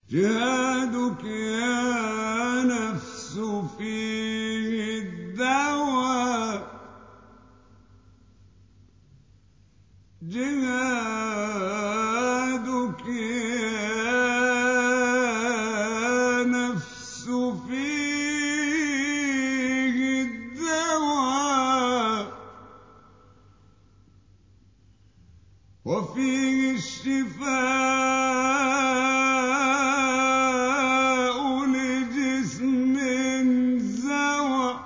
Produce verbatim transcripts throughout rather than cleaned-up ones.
جهادك يا نفس فيه الدواء جهادك يا نفس فيه الدواء وفيه الشفاء لجسم زوى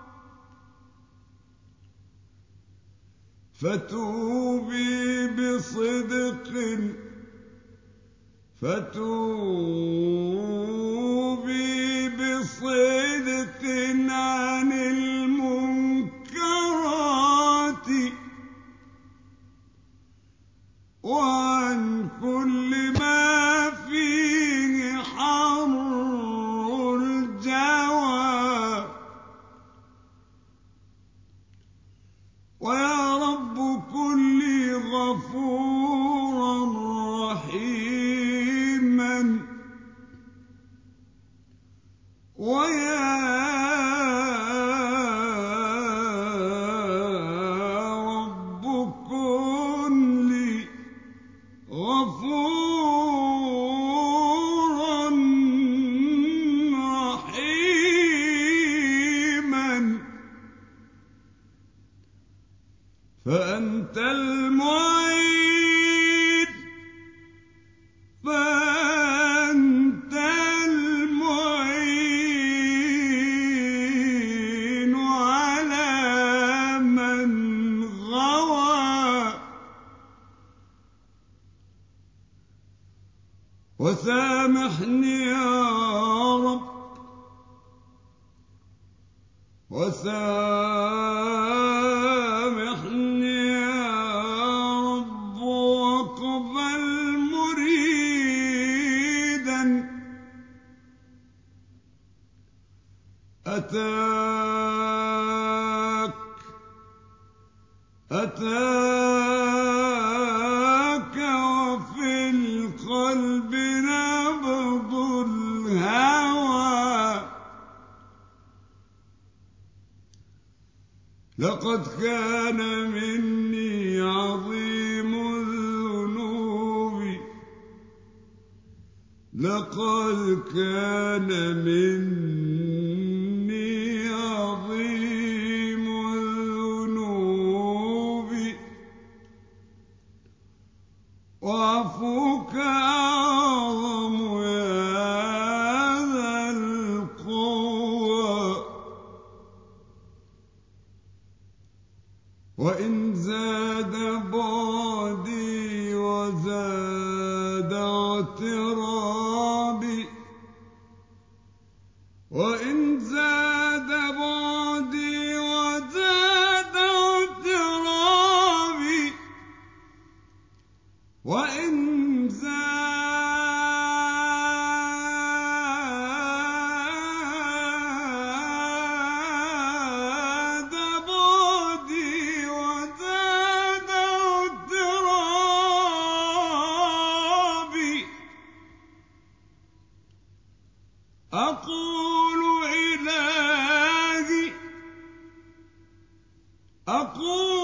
فتوبي بصدق فتوبي بصدق عن المنكرات وعن كل ما فيه حر الجوى ويا رب كن لي غفورا رحيما ويا رب كن لي غفورا رحيما فأنت المعين فأنت المعين على من غوى وسامحني يا رب وسامحني يا رب واقبل مريدا أتاك أتاك وفي القلب نبض الهوى لقد كان مني عظيم الذنوب لقد كان مني عظيم الذنوب وعفوك أعظم يا ذا القوى وإن زاد بعدي وزاد اعترابي وإن زاد بعدي وزاد اعترابي وإن زاد بعدي وزاد اضطرابي أقول إلهي أقول